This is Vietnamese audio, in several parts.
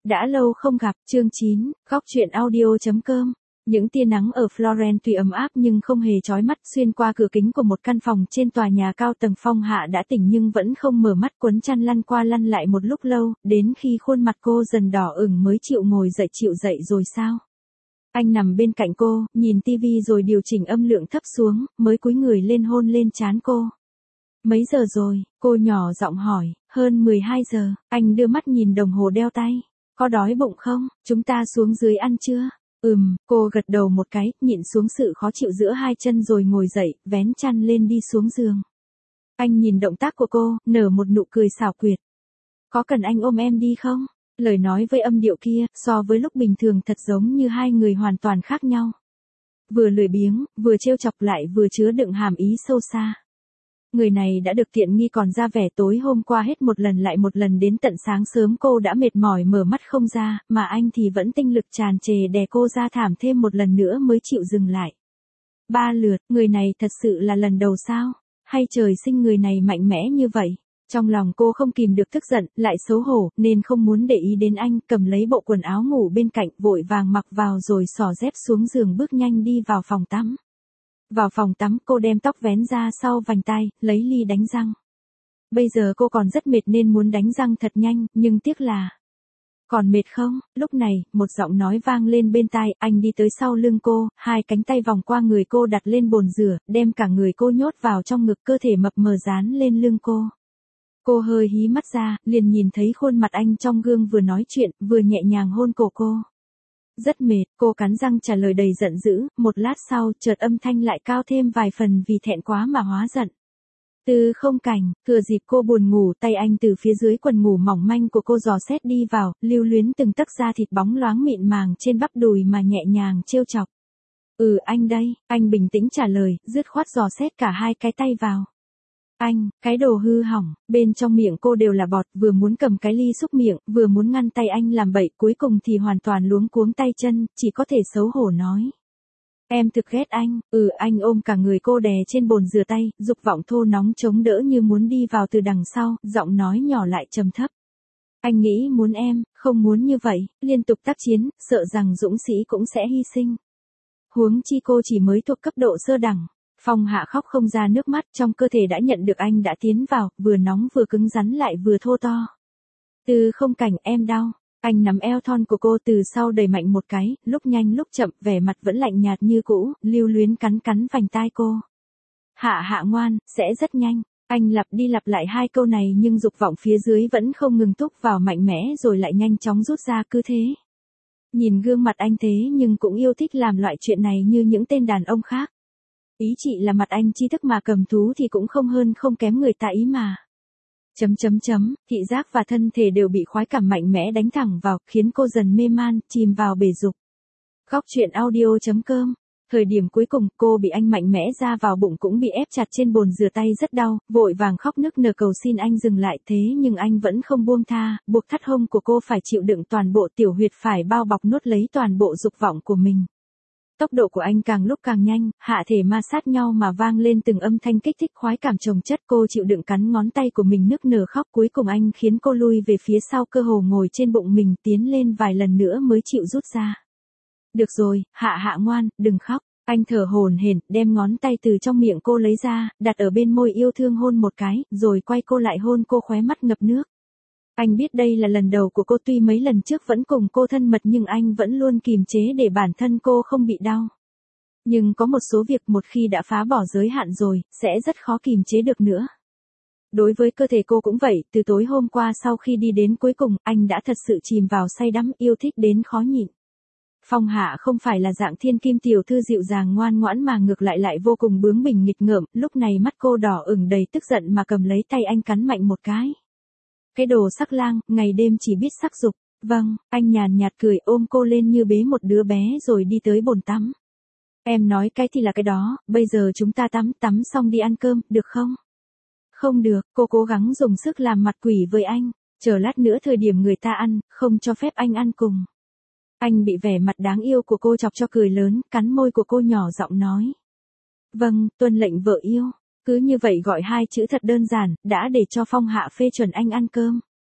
Đã lâu không gặp, chương 9, góc truyện audio.com. Những tia nắng ở Florence tuy ấm áp nhưng không hề chói mắt, xuyên qua cửa kính của một căn phòng trên tòa nhà cao tầng. Phong Hạ đã tỉnh nhưng vẫn không mở mắt, quấn chăn lăn qua lăn lại một lúc lâu, đến khi khuôn mặt cô dần đỏ ửng mới chịu ngồi dậy. Chịu dậy rồi sao? Anh nằm bên cạnh cô, nhìn tivi rồi điều chỉnh âm lượng thấp xuống, mới cúi người lên hôn lên trán cô. Mấy giờ rồi? Cô nhỏ giọng hỏi. Hơn 12 giờ. Anh đưa mắt nhìn đồng hồ đeo tay. Có đói bụng không? Chúng ta xuống dưới ăn chưa? Cô gật đầu một cái, nhịn xuống sự khó chịu giữa hai chân rồi ngồi dậy, vén chăn lên đi xuống giường. Anh nhìn động tác của cô, nở một nụ cười xảo quyệt. Có cần anh ôm em đi không? Lời nói với âm điệu kia, so với lúc bình thường thật giống như hai người hoàn toàn khác nhau. Vừa lười biếng, vừa trêu chọc lại vừa chứa đựng hàm ý sâu xa. Người này đã được tiện nghi còn ra vẻ. Tối hôm qua hết một lần lại một lần đến tận sáng sớm cô đã mệt mỏi mở mắt không ra, mà anh thì vẫn tinh lực tràn trề đè cô ra thảm thêm một lần nữa mới chịu dừng lại. 3 lượt, người này thật sự là lần đầu sao? Hay trời sinh người này mạnh mẽ như vậy? Trong lòng cô không kìm được tức giận, lại xấu hổ, nên không muốn để ý đến anh, cầm lấy bộ quần áo ngủ bên cạnh, vội vàng mặc vào rồi xỏ dép xuống giường bước nhanh đi vào phòng tắm. Vào phòng tắm, cô đem tóc vén ra sau vành tai, lấy ly đánh răng. Bây giờ cô còn rất mệt nên muốn đánh răng thật nhanh, nhưng tiếc là... Còn mệt không? Lúc này, một giọng nói vang lên bên tai, anh đi tới sau lưng cô, hai cánh tay vòng qua người cô đặt lên bồn rửa, đem cả người cô nhốt vào trong ngực, cơ thể mập mờ dán lên lưng cô. Cô hơi hí mắt ra, liền nhìn thấy khuôn mặt anh trong gương, vừa nói chuyện, vừa nhẹ nhàng hôn cổ cô. Rất mệt, cô cắn răng trả lời đầy giận dữ, một lát sau, chợt âm thanh lại cao thêm vài phần vì thẹn quá mà hóa giận. Từ không cảnh, thừa dịp cô buồn ngủ, tay anh từ phía dưới quần ngủ mỏng manh của cô dò xét đi vào, lưu luyến từng tấc da thịt bóng loáng mịn màng trên bắp đùi mà nhẹ nhàng trêu chọc. Anh đây, anh bình tĩnh trả lời, dứt khoát dò xét cả hai cái tay vào. Anh, cái đồ hư hỏng, bên trong miệng cô đều là bọt, vừa muốn cầm cái ly xúc miệng, vừa muốn ngăn tay anh làm bậy, cuối cùng thì hoàn toàn luống cuống tay chân, chỉ có thể xấu hổ nói. Em thực ghét anh. Anh ôm cả người cô đè trên bồn rửa tay, dục vọng thô nóng chống đỡ như muốn đi vào từ đằng sau, giọng nói nhỏ lại trầm thấp. Anh nghĩ muốn em, không muốn như vậy, liên tục tác chiến, sợ rằng dũng sĩ cũng sẽ hy sinh. Huống chi cô chỉ mới thuộc cấp độ sơ đẳng. Phong Hạ khóc không ra nước mắt, trong cơ thể đã nhận được anh đã tiến vào, vừa nóng vừa cứng rắn lại vừa thô to. Từ không cảnh, em đau. Anh nắm eo thon của cô từ sau đẩy mạnh một cái, lúc nhanh lúc chậm, vẻ mặt vẫn lạnh nhạt như cũ, lưu luyến cắn vành tai cô. Hạ ngoan, sẽ rất nhanh. Anh lặp đi lặp lại hai câu này nhưng dục vọng phía dưới vẫn không ngừng thúc vào mạnh mẽ rồi lại nhanh chóng rút ra, cứ thế. Nhìn gương mặt anh thế nhưng cũng yêu thích làm loại chuyện này như những tên đàn ông khác. Ý chị là mặt anh tri thức mà cầm thú thì cũng không hơn không kém người ta ý mà. Thị giác và thân thể đều bị khoái cảm mạnh mẽ đánh thẳng vào, khiến cô dần mê man, chìm vào bể dục. Góc truyện audio.com. Thời điểm cuối cùng, cô bị anh mạnh mẽ ra vào bụng cũng bị ép chặt trên bồn rửa tay rất đau, vội vàng khóc nức nở cầu xin anh dừng lại, thế nhưng anh vẫn không buông tha, buộc thắt hông của cô phải chịu đựng toàn bộ tiểu huyệt, phải bao bọc nuốt lấy toàn bộ dục vọng của mình. Tốc độ của anh càng lúc càng nhanh, hạ thể ma sát nhau mà vang lên từng âm thanh kích thích khoái cảm chồng chất. Cô chịu đựng cắn ngón tay của mình nức nở khóc, cuối cùng anh khiến cô lui về phía sau, cơ hồ ngồi trên bụng mình, tiến lên vài lần nữa mới chịu rút ra. Được rồi, hạ ngoan, đừng khóc. Anh thở hổn hển, đem ngón tay từ trong miệng cô lấy ra, đặt ở bên môi yêu thương hôn một cái, rồi quay cô lại hôn cô, khóe mắt ngập nước. Anh biết đây là lần đầu của cô, tuy mấy lần trước vẫn cùng cô thân mật nhưng anh vẫn luôn kìm chế để bản thân cô không bị đau. Nhưng có một số việc một khi đã phá bỏ giới hạn rồi, sẽ rất khó kìm chế được nữa. Đối với cơ thể cô cũng vậy, từ tối hôm qua sau khi đi đến cuối cùng, anh đã thật sự chìm vào say đắm, yêu thích đến khó nhịn. Phong Hạ không phải là dạng thiên kim tiểu thư dịu dàng ngoan ngoãn mà ngược lại vô cùng bướng bỉnh nghịch ngợm, lúc này mắt cô đỏ ửng đầy tức giận mà cầm lấy tay anh cắn mạnh một cái. Cái đồ sắc lang, ngày đêm chỉ biết sắc dục. Vâng, anh nhàn nhạt cười, ôm cô lên như bế một đứa bé rồi đi tới bồn tắm. Em nói cái thì là cái đó, bây giờ chúng ta tắm xong đi ăn cơm, được không? Không được, cô cố gắng dùng sức làm mặt quỷ với anh, chờ lát nữa thời điểm người ta ăn, không cho phép anh ăn cùng. Anh bị vẻ mặt đáng yêu của cô chọc cho cười lớn, cắn môi của cô nhỏ giọng nói. Vâng, tuân lệnh vợ yêu. Cứ như vậy gọi hai chữ thật đơn giản, đã để cho Phong Hạ phê chuẩn anh ăn cơm.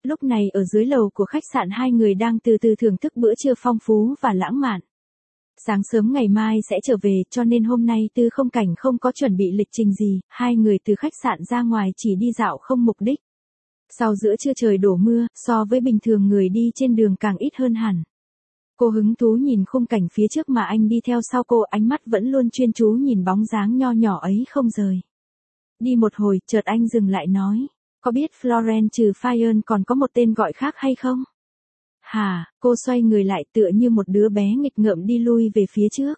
Lúc này ở dưới lầu của khách sạn hai người đang từ từ thưởng thức bữa trưa phong phú và lãng mạn. Sáng sớm ngày mai sẽ trở về cho nên hôm nay Tư Không Cảnh không có chuẩn bị lịch trình gì, hai người từ khách sạn ra ngoài chỉ đi dạo không mục đích. Sau giữa trưa trời đổ mưa, so với bình thường người đi trên đường càng ít hơn hẳn. Cô hứng thú nhìn khung cảnh phía trước mà anh đi theo sau cô, ánh mắt vẫn luôn chuyên chú nhìn bóng dáng nho nhỏ ấy không rời. Đi một hồi, chợt anh dừng lại nói, có biết Florence trừ Fayenne còn có một tên gọi khác hay không? Hả, cô xoay người lại tựa như một đứa bé nghịch ngợm đi lui về phía trước.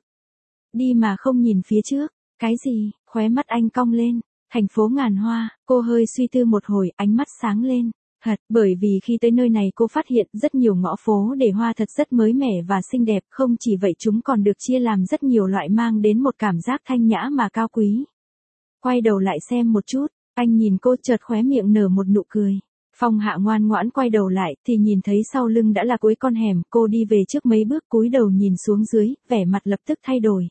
Đi mà không nhìn phía trước, cái gì, khóe mắt anh cong lên, thành phố ngàn hoa, cô hơi suy tư một hồi, ánh mắt sáng lên. Thật, bởi vì khi tới nơi này cô phát hiện rất nhiều ngõ phố để hoa thật rất mới mẻ và xinh đẹp, không chỉ vậy chúng còn được chia làm rất nhiều loại mang đến một cảm giác thanh nhã mà cao quý. Quay đầu lại xem một chút, anh nhìn cô chợt khóe miệng nở một nụ cười. Phong Hạ ngoan ngoãn quay đầu lại thì nhìn thấy sau lưng đã là cuối con hẻm, cô đi về trước mấy bước cúi đầu nhìn xuống dưới, vẻ mặt lập tức thay đổi.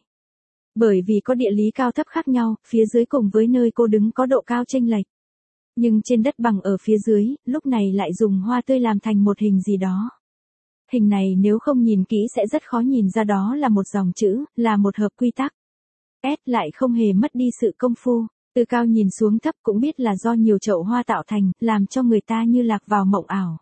Bởi vì có địa lý cao thấp khác nhau, phía dưới cùng với nơi cô đứng có độ cao chênh lệch. Nhưng trên đất bằng ở phía dưới, lúc này lại dùng hoa tươi làm thành một hình gì đó. Hình này nếu không nhìn kỹ sẽ rất khó nhìn ra đó là một dòng chữ, là một hợp quy tắc. S lại không hề mất đi sự công phu, từ cao nhìn xuống thấp cũng biết là do nhiều chậu hoa tạo thành, làm cho người ta như lạc vào mộng ảo.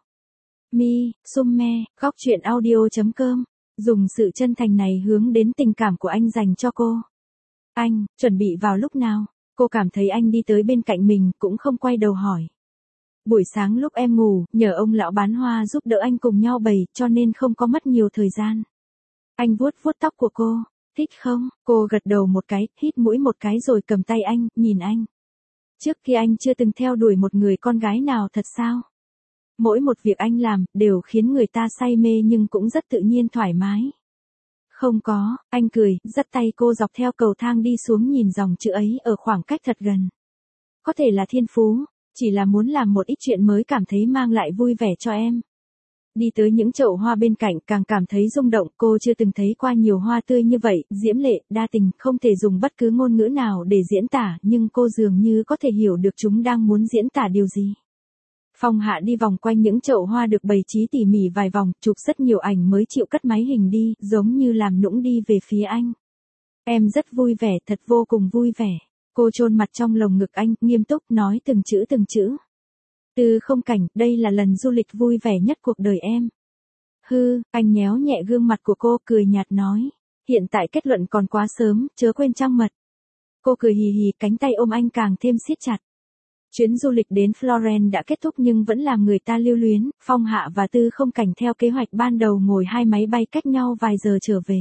Mi, Summe, góc truyện audio.com, dùng sự chân thành này hướng đến tình cảm của anh dành cho cô. Anh, chuẩn bị vào lúc nào? Cô cảm thấy anh đi tới bên cạnh mình, cũng không quay đầu hỏi. Buổi sáng lúc em ngủ, nhờ ông lão bán hoa giúp đỡ anh cùng nhau bày, cho nên không có mất nhiều thời gian. Anh vuốt vuốt tóc của cô, thích không? Cô gật đầu một cái, hít mũi một cái rồi cầm tay anh, nhìn anh. Trước kia anh chưa từng theo đuổi một người con gái nào thật sao? Mỗi một việc anh làm, đều khiến người ta say mê nhưng cũng rất tự nhiên thoải mái. Không có, anh cười, dắt tay cô dọc theo cầu thang đi xuống nhìn dòng chữ ấy ở khoảng cách thật gần. Có thể là thiên phú, chỉ là muốn làm một ít chuyện mới cảm thấy mang lại vui vẻ cho em. Đi tới những chậu hoa bên cạnh càng cảm thấy rung động, cô chưa từng thấy qua nhiều hoa tươi như vậy, diễm lệ, đa tình, không thể dùng bất cứ ngôn ngữ nào để diễn tả, nhưng cô dường như có thể hiểu được chúng đang muốn diễn tả điều gì. Phong Hạ đi vòng quanh những chậu hoa được bày trí tỉ mỉ vài vòng, chụp rất nhiều ảnh mới chịu cất máy hình đi, giống như làm nũng đi về phía anh. Em rất vui vẻ, thật vô cùng vui vẻ. Cô chôn mặt trong lồng ngực anh, nghiêm túc nói từng chữ từng chữ. Tư Không Cảnh, đây là lần du lịch vui vẻ nhất cuộc đời em. Anh nhéo nhẹ gương mặt của cô, cười nhạt nói. Hiện tại kết luận còn quá sớm, chớ quên trăng mật. Cô cười hì hì, cánh tay ôm anh càng thêm siết chặt. Chuyến du lịch đến Florence đã kết thúc nhưng vẫn làm người ta lưu luyến, Phong Hạ và Tư Không Cảnh theo kế hoạch ban đầu ngồi hai máy bay cách nhau vài giờ trở về.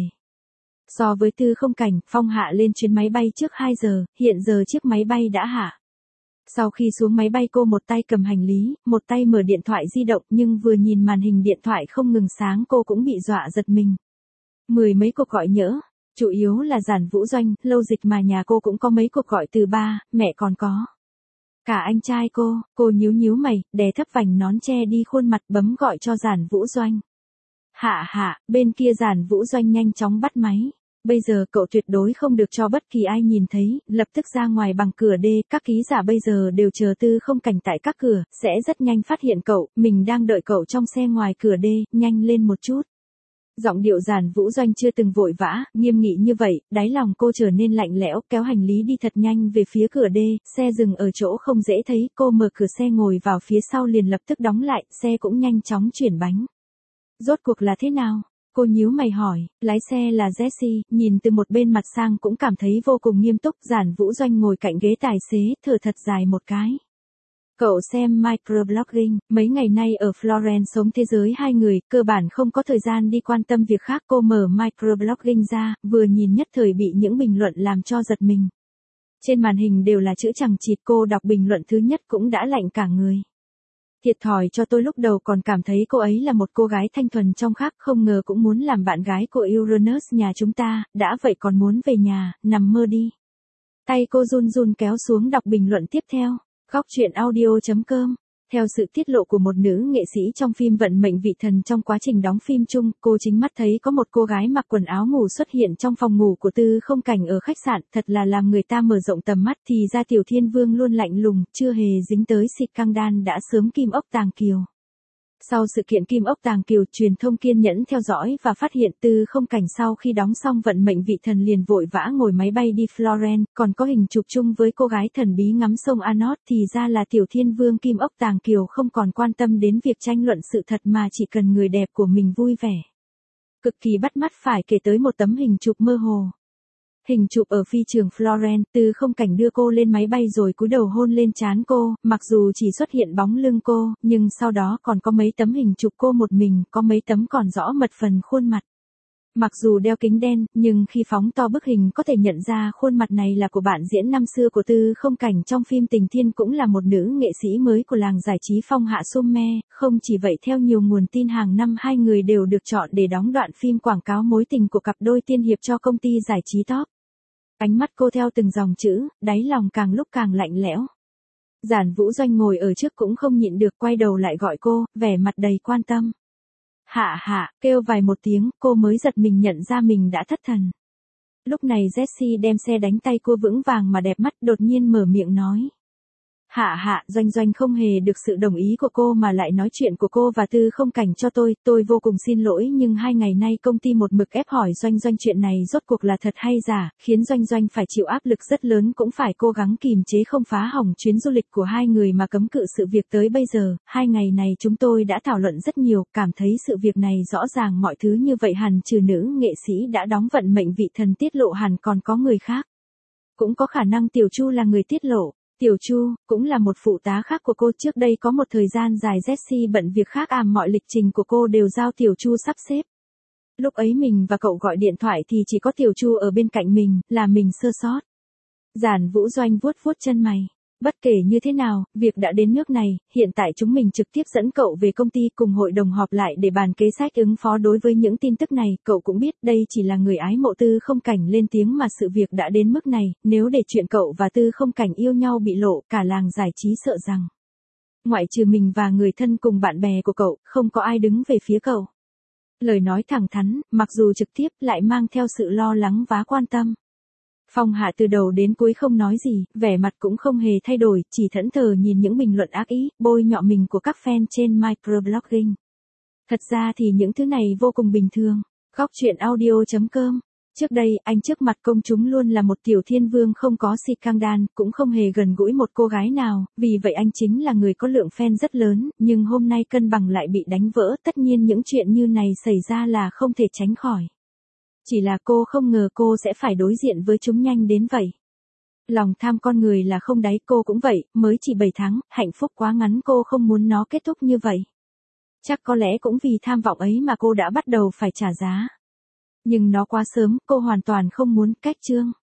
So với Tư Không Cảnh, Phong Hạ lên chuyến máy bay trước 2 giờ, hiện giờ chiếc máy bay đã hạ. Sau khi xuống máy bay cô một tay cầm hành lý, một tay mở điện thoại di động nhưng vừa nhìn màn hình điện thoại không ngừng sáng cô cũng bị dọa giật mình. 10 mấy cuộc gọi nhỡ, chủ yếu là Giản Vũ Doanh, lâu dịch mà nhà cô cũng có mấy cuộc gọi từ ba, mẹ còn có. Cả anh trai cô nhíu nhíu mày, đè thấp vành nón che đi khuôn mặt bấm gọi cho Giản Vũ Doanh. Hạ, bên kia Giản Vũ Doanh nhanh chóng bắt máy. Bây giờ cậu tuyệt đối không được cho bất kỳ ai nhìn thấy, lập tức ra ngoài bằng cửa đê, các ký giả bây giờ đều chờ Tư Không Cảnh tại các cửa, sẽ rất nhanh phát hiện cậu, mình đang đợi cậu trong xe ngoài cửa đê, nhanh lên một chút. Giọng điệu Giản Vũ Doanh chưa từng vội vã, nghiêm nghị như vậy, đáy lòng cô trở nên lạnh lẽo, kéo hành lý đi thật nhanh về phía cửa đê, xe dừng ở chỗ không dễ thấy, cô mở cửa xe ngồi vào phía sau liền lập tức đóng lại, xe cũng nhanh chóng chuyển bánh. Rốt cuộc là thế nào? Cô nhíu mày hỏi, lái xe là Jessie, nhìn từ một bên mặt sang cũng cảm thấy vô cùng nghiêm túc, Giản Vũ Doanh ngồi cạnh ghế tài xế, thở thật dài một cái. Cậu xem microblogging, mấy ngày nay ở Florence sống thế giới hai người, cơ bản không có thời gian đi quan tâm việc khác, cô mở microblogging ra, vừa nhìn nhất thời bị những bình luận làm cho giật mình. Trên màn hình đều là chữ chằng chịt, cô đọc bình luận thứ nhất cũng đã lạnh cả người. Thiệt thòi cho tôi lúc đầu còn cảm thấy cô ấy là một cô gái thanh thuần trong khác, không ngờ cũng muốn làm bạn gái của Uranus nhà chúng ta, đã vậy còn muốn về nhà, nằm mơ đi. Tay cô run run kéo xuống đọc bình luận tiếp theo. Góc truyện audio.com. Theo sự tiết lộ của một nữ nghệ sĩ trong phim Vận mệnh vị thần, trong quá trình đóng phim chung, cô chính mắt thấy có một cô gái mặc quần áo ngủ xuất hiện trong phòng ngủ của Tư Không Cảnh ở khách sạn, thật là làm người ta mở rộng tầm mắt, thì ra Tiểu Thiên Vương luôn lạnh lùng, chưa hề dính tới xịt căng đan đã sớm kim ốc tàng kiều. Sau sự kiện Kim Ốc Tàng Kiều, truyền thông kiên nhẫn theo dõi và phát hiện Tư Không Cảnh sau khi đóng xong Vận Mệnh Vị Thần liền vội vã ngồi máy bay đi Florence, còn có hình chụp chung với cô gái thần bí ngắm sông Anos, thì ra là Tiểu Thiên Vương Kim Ốc Tàng Kiều không còn quan tâm đến việc tranh luận sự thật mà chỉ cần người đẹp của mình vui vẻ. Cực kỳ bắt mắt phải kể tới một tấm hình chụp mơ hồ. Hình chụp ở phi trường Florence, Tư Không Cảnh đưa cô lên máy bay rồi cúi đầu hôn lên trán cô, mặc dù chỉ xuất hiện bóng lưng cô, nhưng sau đó còn có mấy tấm hình chụp cô một mình, có mấy tấm còn rõ mật phần khuôn mặt. Mặc dù đeo kính đen, nhưng khi phóng to bức hình có thể nhận ra khuôn mặt này là của bạn diễn năm xưa của Tư Không Cảnh trong phim Tình Thiên, cũng là một nữ nghệ sĩ mới của làng giải trí Phong Hạ Summe. Không chỉ vậy, theo nhiều nguồn tin hàng năm hai người đều được chọn để đóng đoạn phim quảng cáo mối tình của cặp đôi tiên hiệp cho công ty giải trí top. Ánh mắt cô theo từng dòng chữ, đáy lòng càng lúc càng lạnh lẽo. Giản Vũ Doanh ngồi ở trước cũng không nhịn được quay đầu lại gọi cô, vẻ mặt đầy quan tâm. Hạ hạ, kêu vài một tiếng, cô mới giật mình nhận ra mình đã thất thần. Lúc này Jessie đem xe đánh tay cô vững vàng mà đẹp mắt, đột nhiên mở miệng nói. Hạ hạ, Doanh Doanh không hề được sự đồng ý của cô mà lại nói chuyện của cô và Tư Không Cảnh cho tôi vô cùng xin lỗi, nhưng 2 ngày nay công ty một mực ép hỏi Doanh Doanh chuyện này rốt cuộc là thật hay giả, khiến Doanh Doanh phải chịu áp lực rất lớn, cũng phải cố gắng kìm chế không phá hỏng chuyến du lịch của hai người mà cấm cự sự việc tới bây giờ. 2 ngày này chúng tôi đã thảo luận rất nhiều, cảm thấy sự việc này rõ ràng mọi thứ như vậy hẳn trừ nữ nghệ sĩ đã đóng Vận Mệnh Vị Thần tiết lộ hẳn còn có người khác. Cũng có khả năng Tiểu Chu là người tiết lộ. Tiểu Chu, cũng là một phụ tá khác của cô, trước đây có một thời gian dài Jessie bận việc khác mọi lịch trình của cô đều giao Tiểu Chu sắp xếp. Lúc ấy mình và cậu gọi điện thoại thì chỉ có Tiểu Chu ở bên cạnh mình, là mình sơ sót. Giản Vũ Doanh vuốt vuốt chân mày. Bất kể như thế nào, việc đã đến nước này, hiện tại chúng mình trực tiếp dẫn cậu về công ty cùng hội đồng họp lại để bàn kế sách ứng phó đối với những tin tức này. Cậu cũng biết đây chỉ là người ái mộ Tư Không Cảnh lên tiếng mà sự việc đã đến mức này, nếu để chuyện cậu và Tư Không Cảnh yêu nhau bị lộ, cả làng giải trí sợ rằng ngoại trừ mình và người thân cùng bạn bè của cậu, không có ai đứng về phía cậu. Lời nói thẳng thắn, mặc dù trực tiếp lại mang theo sự lo lắng và quan tâm. Phong Hạ từ đầu đến cuối không nói gì, vẻ mặt cũng không hề thay đổi, chỉ thẫn thờ nhìn những bình luận ác ý, bôi nhọ mình của các fan trên microblogging. Thật ra thì những thứ này vô cùng bình thường. Góc truyện audio.com. Trước đây, anh trước mặt công chúng luôn là một tiểu thiên vương không có scandal, cũng không hề gần gũi một cô gái nào, vì vậy anh chính là người có lượng fan rất lớn, nhưng hôm nay cân bằng lại bị đánh vỡ, tất nhiên những chuyện như này xảy ra là không thể tránh khỏi. Chỉ là cô không ngờ cô sẽ phải đối diện với chúng nhanh đến vậy. Lòng tham con người là không đáy, cô cũng vậy, mới chỉ 7 tháng, hạnh phúc quá ngắn, cô không muốn nó kết thúc như vậy. Chắc có lẽ cũng vì tham vọng ấy mà cô đã bắt đầu phải trả giá. Nhưng nó quá sớm, cô hoàn toàn không muốn. Cách chương